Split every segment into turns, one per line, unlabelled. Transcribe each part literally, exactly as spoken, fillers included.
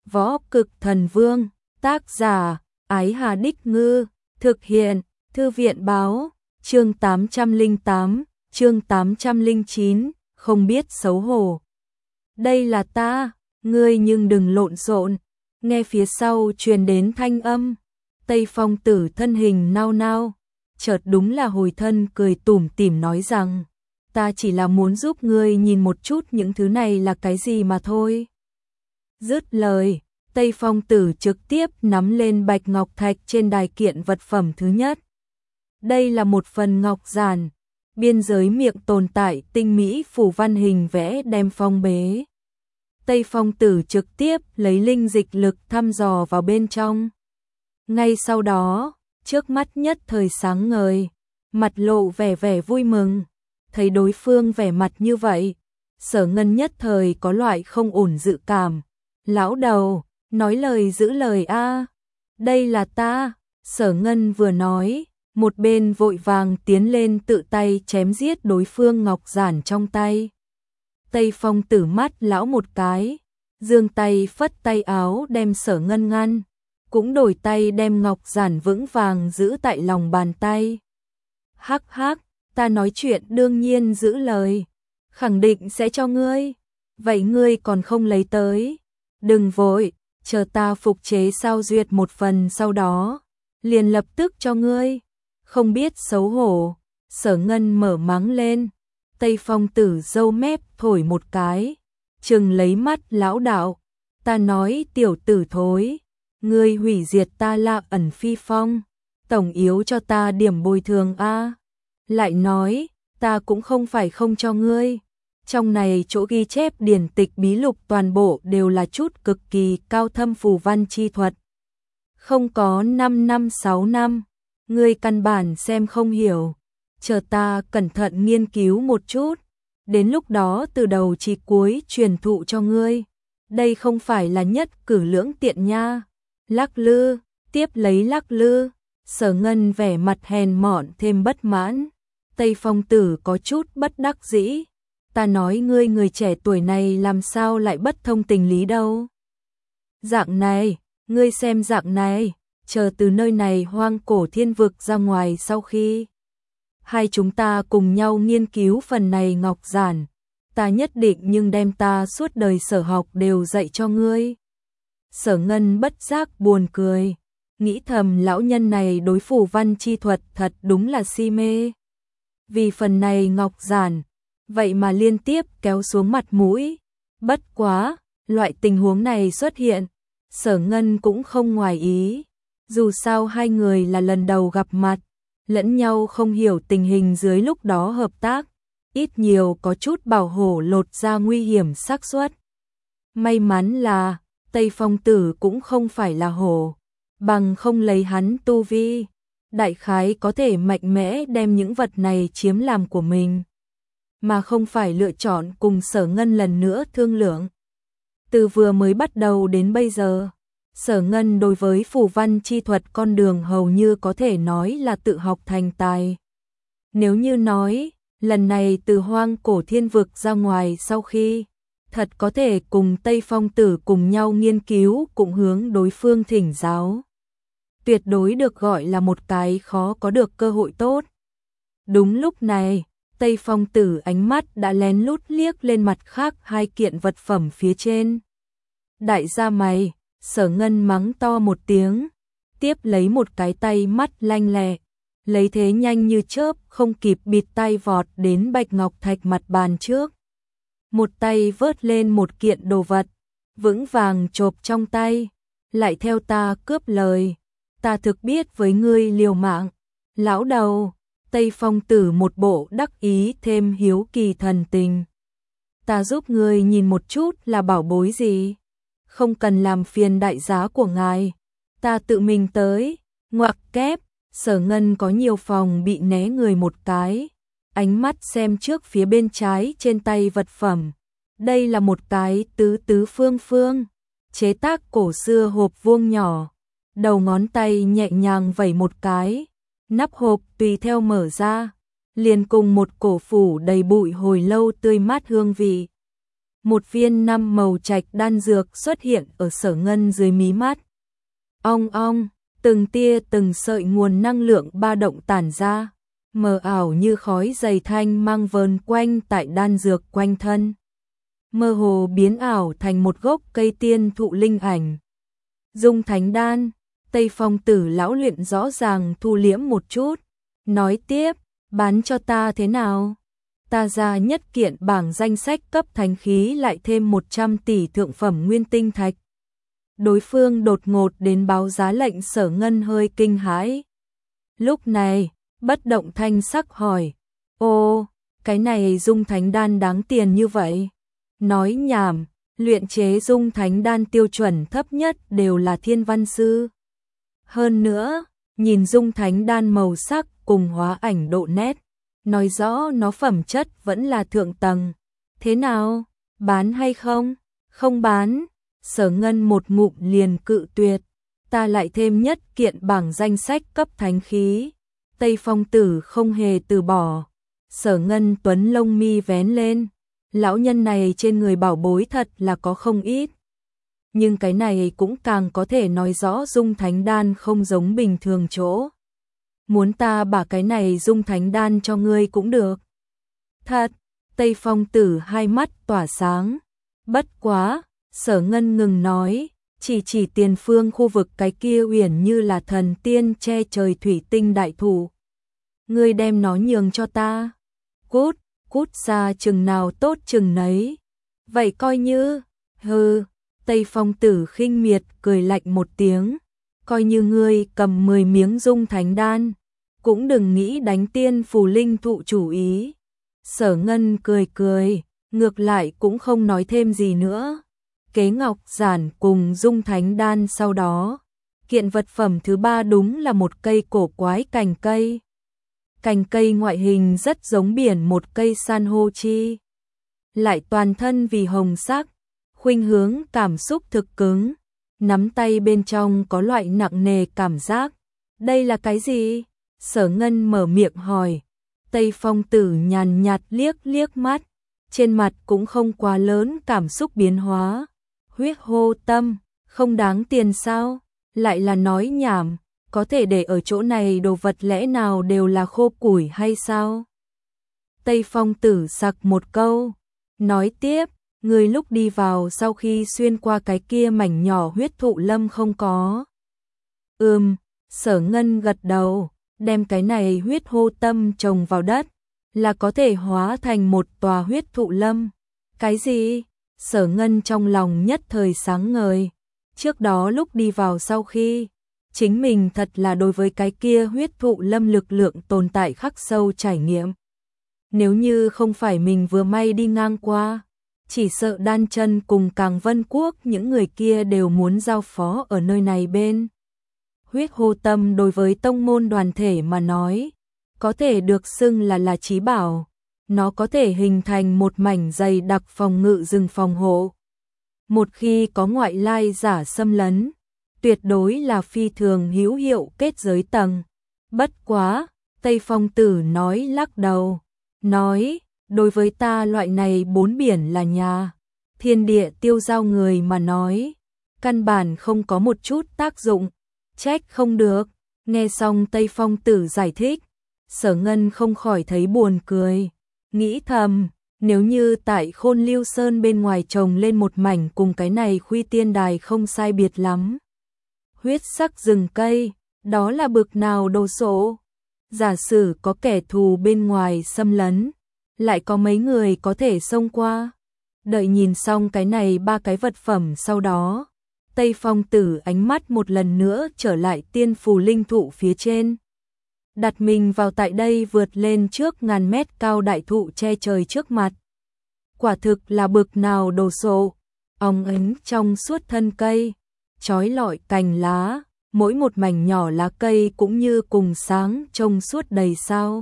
Võ Cực Thần Vương, tác giả, Ái Hà Đích Ngư, thực hiện, Thư viện báo, chương tám trăm lẻ tám, chương tám trăm lẻ chín, không biết xấu hổ. Đây là ta, ngươi nhưng đừng lộn xộn. Nghe phía sau truyền đến thanh âm, Tây Phong Tử thân hình nao nao, chợt đúng là hồi thân cười tủm tỉm nói rằng, ta chỉ là muốn giúp ngươi nhìn một chút những thứ này là cái gì mà thôi. Dứt lời, Tây Phong Tử trực tiếp nắm lên bạch ngọc thạch trên đài kiện vật phẩm thứ nhất. Đây là một phần ngọc giản, biên giới miệng tồn tại tinh mỹ phủ văn hình vẽ đem phong bế. Tây Phong Tử trực tiếp lấy linh dịch lực thăm dò vào bên trong. Ngay sau đó, trước mắt nhất thời sáng ngời, mặt lộ vẻ vẻ vui mừng, thấy đối phương vẻ mặt như vậy, Sở Ngân nhất thời có loại không ổn dự cảm. Lão đầu, nói lời giữ lời a, đây là ta. Sở Ngân vừa nói, một bên vội vàng tiến lên tự tay chém giết đối phương ngọc giản trong tay. Tây Phong Tử mắt lão một cái, giương tay phất tay áo đem Sở Ngân ngăn, cũng đổi tay đem ngọc giản vững vàng giữ tại lòng bàn tay. Hắc hắc, ta nói chuyện đương nhiên giữ lời, khẳng định sẽ cho ngươi. Vậy ngươi còn không lấy tới? Đừng vội, chờ ta phục chế sao duyệt một phần sau đó, liền lập tức cho ngươi. Không biết xấu hổ, Sở Ngân mở mắng lên. Tây Phong Tử râu mép thổi một cái, trừng lấy mắt lão đạo, ta nói tiểu tử thối, ngươi hủy diệt ta La Ẩn Phi Phong, tổng yếu cho ta điểm bồi thường a. Lại nói, ta cũng không phải không cho ngươi, trong này chỗ ghi chép điển tịch bí lục toàn bộ đều là chút cực kỳ cao thâm phù văn chi thuật. Không có năm năm sáu năm, ngươi căn bản xem không hiểu, chờ ta cẩn thận nghiên cứu một chút, đến lúc đó từ đầu chí cuối truyền thụ cho ngươi. Đây không phải là nhất cử lưỡng tiện nha. Lắc lư, tiếp lấy lắc lư, Sở Ngân vẻ mặt hèn mọn thêm bất mãn. Tây Phong Tử có chút bất đắc dĩ, ta nói ngươi người trẻ tuổi này làm sao lại bất thông tình lý đâu. Dạng này, ngươi xem dạng này, chờ từ nơi này hoang cổ thiên vực ra ngoài sau khi hai chúng ta cùng nhau nghiên cứu phần này ngọc giản, ta nhất định nhưng đem ta suốt đời sở học đều dạy cho ngươi. Sở Ngân bất giác buồn cười, nghĩ thầm lão nhân này đối phù văn chi thuật thật đúng là si mê. Vì phần này ngọc giản, vậy mà liên tiếp kéo xuống mặt mũi. Bất quá, loại tình huống này xuất hiện, Sở Ngân cũng không ngoài ý. Dù sao hai người là lần đầu gặp mặt, lẫn nhau không hiểu tình hình dưới lúc đó hợp tác, ít nhiều có chút bảo hộ lột ra nguy hiểm xác suất. May mắn là Tây Phong Tử cũng không phải là hổ, bằng không lấy hắn tu vi, đại khái có thể mạnh mẽ đem những vật này chiếm làm của mình, mà không phải lựa chọn cùng Sở Ngân lần nữa thương lượng. Từ vừa mới bắt đầu đến bây giờ, Sở Ngân đối với phù văn chi thuật con đường hầu như có thể nói là tự học thành tài. Nếu như nói, lần này từ hoang cổ thiên vực ra ngoài sau khi, thật có thể cùng Tây Phong Tử cùng nhau nghiên cứu cũng hướng đối phương thỉnh giáo. Tuyệt đối được gọi là một cái khó có được cơ hội tốt. Đúng lúc này, Tây Phong Tử ánh mắt đã lén lút liếc lên mặt khác hai kiện vật phẩm phía trên. Đại gia mày, Sở Ngân mắng to một tiếng, tiếp lấy một cái tay mắt lanh lẹ, lấy thế nhanh như chớp không kịp bịt tay vọt đến bạch ngọc thạch mặt bàn trước. Một tay vớt lên một kiện đồ vật, vững vàng chộp trong tay, lại theo ta cướp lời, ta thực biết với ngươi liều mạng. Lão đầu, Tây Phong Tử một bộ đắc ý thêm hiếu kỳ thần tình. Ta giúp ngươi nhìn một chút là bảo bối gì, không cần làm phiền đại giá của ngài, ta tự mình tới. Ngoặc kép, Sở Ngân có nhiều phòng bị né người một cái, ánh mắt xem trước phía bên trái trên tay vật phẩm. Đây là một cái tứ tứ phương phương, chế tác cổ xưa hộp vuông nhỏ, đầu ngón tay nhẹ nhàng vẩy một cái, nắp hộp tùy theo mở ra, liền cùng một cổ phủ đầy bụi hồi lâu tươi mát hương vị. một viên năm màu trạch đan dược xuất hiện ở Sở Ngân dưới mí mắt. Ong ong, từng tia từng sợi nguồn năng lượng ba động tản ra, mờ ảo như khói dày thanh mang vờn quanh tại đan dược quanh thân. Mơ hồ biến ảo thành một gốc cây tiên thụ linh ảnh. Dung Thánh Đan, Tây Phong Tử lão luyện rõ ràng thu liễm một chút, nói tiếp, bán cho ta thế nào? Ta ra nhất kiện bảng danh sách cấp thánh khí lại thêm một trăm tỷ thượng phẩm nguyên tinh thạch. Đối phương đột ngột đến báo giá lệnh. Sở Ngân hơi kinh hãi. Lúc này, bất động thanh sắc hỏi, ô, cái này Dung Thánh Đan đáng tiền như vậy? Nói nhảm, luyện chế Dung Thánh Đan tiêu chuẩn thấp nhất đều là thiên văn sư. Hơn nữa, nhìn Dung Thánh Đan màu sắc cùng hóa ảnh độ nét, nói rõ nó phẩm chất vẫn là thượng tầng. Thế nào, bán hay không? Không bán. Sở Ngân một ngụm liền cự tuyệt. Ta lại thêm nhất kiện bảng danh sách cấp thánh khí. Tây Phong Tử không hề từ bỏ. Sở Ngân tuấn lông mi vén lên. Lão nhân này trên người bảo bối thật là có không ít. Nhưng cái này cũng càng có thể nói rõ Dung Thánh Đan không giống bình thường chỗ. Muốn ta bả cái này Dung Thánh Đan cho ngươi cũng được. Thật, Tây Phong Tử hai mắt tỏa sáng. Bất quá, Sở Ngân ngừng nói, chỉ chỉ tiền phương khu vực cái kia uyển như là thần tiên che trời thủy tinh đại thủ. Ngươi đem nó nhường cho ta. Cút, cút ra chừng nào tốt chừng nấy. Vậy coi như, hừ, Tây Phong Tử khinh miệt cười lạnh một tiếng. Coi như ngươi cầm mười miếng Dung Thánh Đan, cũng đừng nghĩ đánh tiên phù linh thụ chủ ý. Sở Ngân cười cười, ngược lại cũng không nói thêm gì nữa. Kế ngọc giản cùng Dung Thánh Đan sau đó. Kiện vật phẩm thứ ba đúng là một cây cổ quái cành cây. Cành cây ngoại hình rất giống biển một cây san hô chi. Lại toàn thân vì hồng sắc, khuynh hướng cảm xúc thực cứng. Nắm tay bên trong có loại nặng nề cảm giác. Đây là cái gì? Sở Ngân mở miệng hỏi. Tây Phong Tử nhàn nhạt liếc liếc mắt. Trên mặt cũng không quá lớn cảm xúc biến hóa. Huyết hô tâm, không đáng tiền sao? Lại là nói nhảm, có thể để ở chỗ này đồ vật lẽ nào đều là khô củi hay sao? Tây Phong Tử sặc một câu, nói tiếp, người lúc đi vào sau khi xuyên qua cái kia mảnh nhỏ huyết thụ lâm không có. Ừm, Sở Ngân gật đầu, đem cái này huyết hô tâm trồng vào đất, là có thể hóa thành một tòa huyết thụ lâm. Cái gì? Sở Ngân trong lòng nhất thời sáng ngời. Trước đó lúc đi vào sau khi, chính mình thật là đối với cái kia huyết thụ lâm lực lượng tồn tại khắc sâu trải nghiệm. Nếu như không phải mình vừa may đi ngang qua, chỉ sợ Đan Chân cùng Càng Vân Quốc những người kia đều muốn giao phó ở nơi này bên. Huyết hô tâm đối với tông môn đoàn thể mà nói, có thể được xưng là là chí bảo. Nó có thể hình thành một mảnh dày đặc phòng ngự rừng phòng hộ. Một khi có ngoại lai giả xâm lấn, tuyệt đối là phi thường hữu hiệu kết giới tầng. Bất quá, Tây Phong Tử nói lắc đầu, nói, đối với ta loại này bốn biển là nhà, thiên địa tiêu giao người mà nói, căn bản không có một chút tác dụng, trách không được. Nghe xong Tây Phong Tử giải thích, Sở Ngân không khỏi thấy buồn cười. Nghĩ thầm, nếu như tại Khôn Lưu Sơn bên ngoài trồng lên một mảnh cùng cái này Khuy Tiên Đài không sai biệt lắm. Huyết sắc rừng cây, đó là bực nào đồ sộ. Giả sử có kẻ thù bên ngoài xâm lấn, lại có mấy người có thể xông qua. Đợi nhìn xong cái này ba cái vật phẩm sau đó, Tây Phong Tử ánh mắt một lần nữa trở lại tiên phù linh thụ phía trên. Đặt mình vào tại đây vượt lên trước ngàn mét cao đại thụ che trời trước mặt. Quả thực là bực nào đồ sộ, óng ánh trong suốt thân cây, chói lọi cành lá, mỗi một mảnh nhỏ lá cây cũng như cùng sáng trong suốt đầy sao.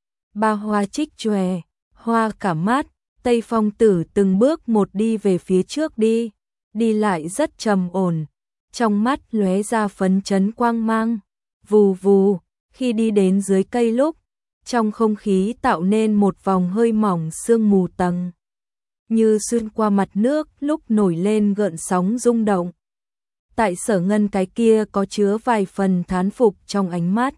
Ba hoa trích chòe, hoa cả mát, Tây Phong Tử từng bước một đi về phía trước đi, đi lại rất trầm ổn, trong mắt lóe ra phấn chấn quang mang, vù vù. Khi đi đến dưới cây lúc, trong không khí tạo nên một vòng hơi mỏng sương mù tầng. như xuyên qua mặt nước lúc nổi lên gợn sóng rung động. Tại Sở Ngân cái kia có chứa vài phần thán phục trong ánh mắt.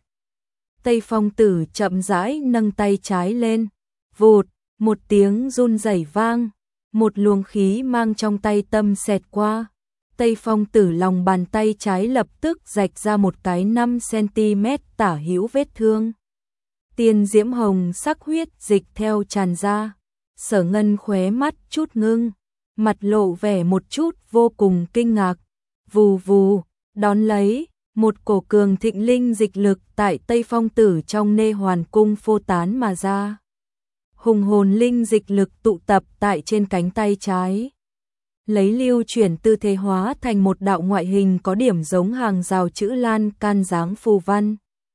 Tây Phong Tử chậm rãi nâng tay trái lên, vụt, một tiếng run rẩy vang, một luồng khí mang trong tay tâm xẹt qua. Tây Phong Tử lòng bàn tay trái lập tức rạch ra một cái năm xăng-ti-mét tả hữu vết thương. Tiên diễm hồng sắc huyết dịch theo tràn ra. Sở Ngân khóe mắt chút ngưng, mặt lộ vẻ một chút vô cùng kinh ngạc. Vù vù, đón lấy, một cổ cường thịnh linh dịch lực tại Tây Phong Tử trong nê hoàn cung phô tán mà ra. Hùng hồn linh dịch lực tụ tập tại trên cánh tay trái. Lấy lưu chuyển tư thế hóa thành một đạo ngoại hình có điểm giống hàng rào chữ lan can dáng phù văn.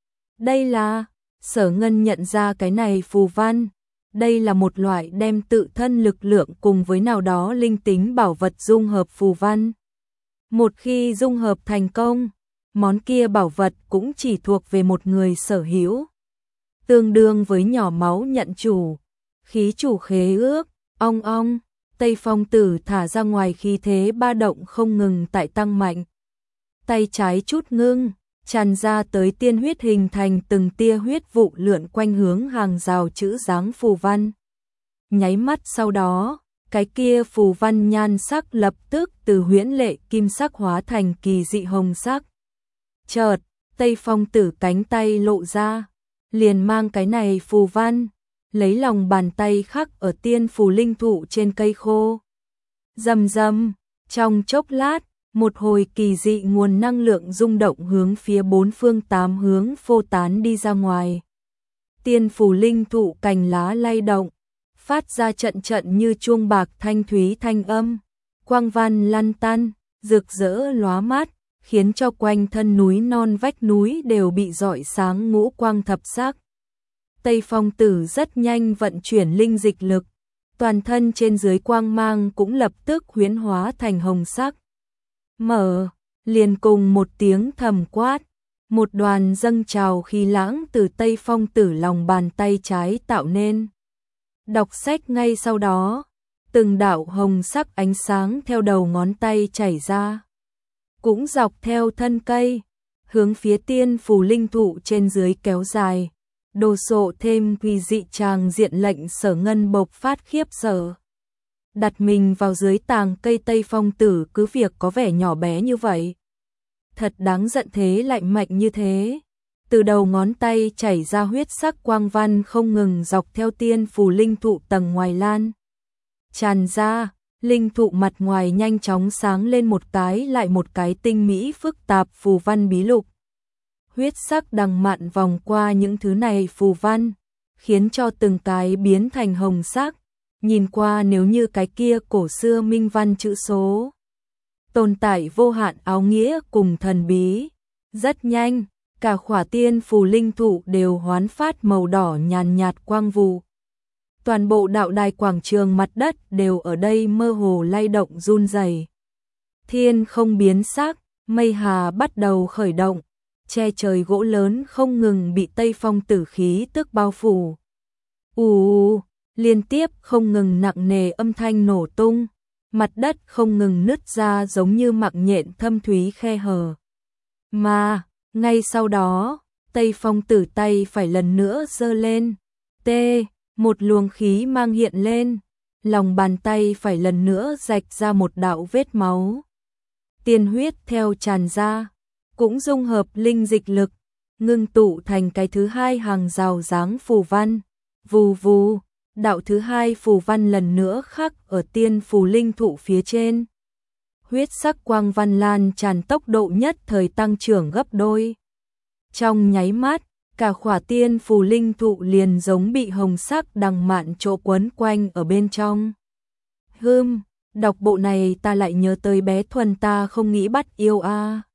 Đây là, Sở Ngân nhận ra cái này phù văn. Đây là một loại đem tự thân lực lượng cùng với nào đó linh tính bảo vật dung hợp phù văn. Một khi dung hợp thành công, món kia bảo vật cũng chỉ thuộc về một người sở hữu. Tương đương với nhỏ máu nhận chủ, khí chủ khế ước, ong ong, Tây Phong Tử thả ra ngoài khí thế ba động không ngừng tại tăng mạnh. Tay trái chút ngưng, tràn ra tới tiên huyết hình thành từng tia huyết vụ lượn quanh hướng hàng rào chữ dáng phù văn. Nháy mắt sau đó, cái kia phù văn nhan sắc lập tức từ huyễn lệ kim sắc hóa thành kỳ dị hồng sắc. Chợt, Tây Phong Tử cánh tay lộ ra, liền mang cái này phù văn, lấy lòng bàn tay khắc ở tiên phù linh thụ trên cây khô. Rầm rầm, trong chốc lát, một hồi kỳ dị nguồn năng lượng rung động hướng phía bốn phương tám hướng phô tán đi ra ngoài. Tiên phù linh thụ cành lá lay động, phát ra trận trận như chuông bạc thanh thúy thanh âm, quang văn lăn tăn, rực rỡ lóa mắt, khiến cho quanh thân núi non vách núi đều bị rọi sáng ngũ quang thập sắc. Tây Phong Tử rất nhanh vận chuyển linh dịch lực, toàn thân trên dưới quang mang cũng lập tức huyễn hóa thành hồng sắc. Mở, liền cùng một tiếng thầm quát, một đoàn dâng trào khí lãng từ Tây Phong Tử lòng bàn tay trái tạo nên. Đọc sách ngay sau đó, từng đạo hồng sắc ánh sáng theo đầu ngón tay chảy ra, cũng dọc theo thân cây, hướng phía tiên phù linh thụ trên dưới kéo dài, đồ sộ thêm kỳ dị tràng diện lệnh Sở Ngân bộc phát khiếp sợ. Đặt mình vào dưới tàng cây Tây Phong Tử cứ việc có vẻ nhỏ bé như vậy. Thật đáng giận thế lạnh mạnh như thế. Từ đầu ngón tay chảy ra huyết sắc quang văn không ngừng dọc theo tiên phù linh thụ tầng ngoài lan. Tràn ra, linh thụ mặt ngoài nhanh chóng sáng lên một cái lại một cái tinh mỹ phức tạp phù văn bí lục. Huyết sắc đằng mạn vòng qua những thứ này phù văn, khiến cho từng cái biến thành hồng sắc. Nhìn qua nếu như cái kia cổ xưa minh văn chữ số. Tồn tại vô hạn áo nghĩa cùng thần bí. Rất nhanh, cả khỏa tiên phù linh thụ đều hoán phát màu đỏ nhàn nhạt quang vụ. Toàn bộ đạo đài quảng trường mặt đất đều ở đây mơ hồ lay động run rẩy. Thiên không biến sắc, mây hà bắt đầu khởi động, che trời gỗ lớn không ngừng bị Tây Phong Tử khí tức bao phủ. Ù, liên tiếp không ngừng nặng nề âm thanh nổ tung, mặt đất không ngừng nứt ra giống như mạng nhện thâm thúy khe hở. Mà, ngay sau đó, Tây Phong Tử tay phải lần nữa giơ lên, tê, một luồng khí mang hiện lên, lòng bàn tay phải lần nữa rạch ra một đạo vết máu. Tiên huyết theo tràn ra, cũng dung hợp linh dịch lực, ngưng tụ thành cái thứ hai hàng rào dáng phù văn. Vù vù, đạo thứ hai phù văn lần nữa khắc ở tiên phù linh thụ phía trên. Huyết sắc quang văn lan tràn tốc độ nhất thời tăng trưởng gấp đôi. Trong nháy mắt, cả khỏa tiên phù linh thụ liền giống bị hồng sắc đằng mạn chỗ quấn quanh ở bên trong. Hừm, đọc bộ này ta lại nhớ tới bé Thuần ta không nghĩ bắt yêu a. À.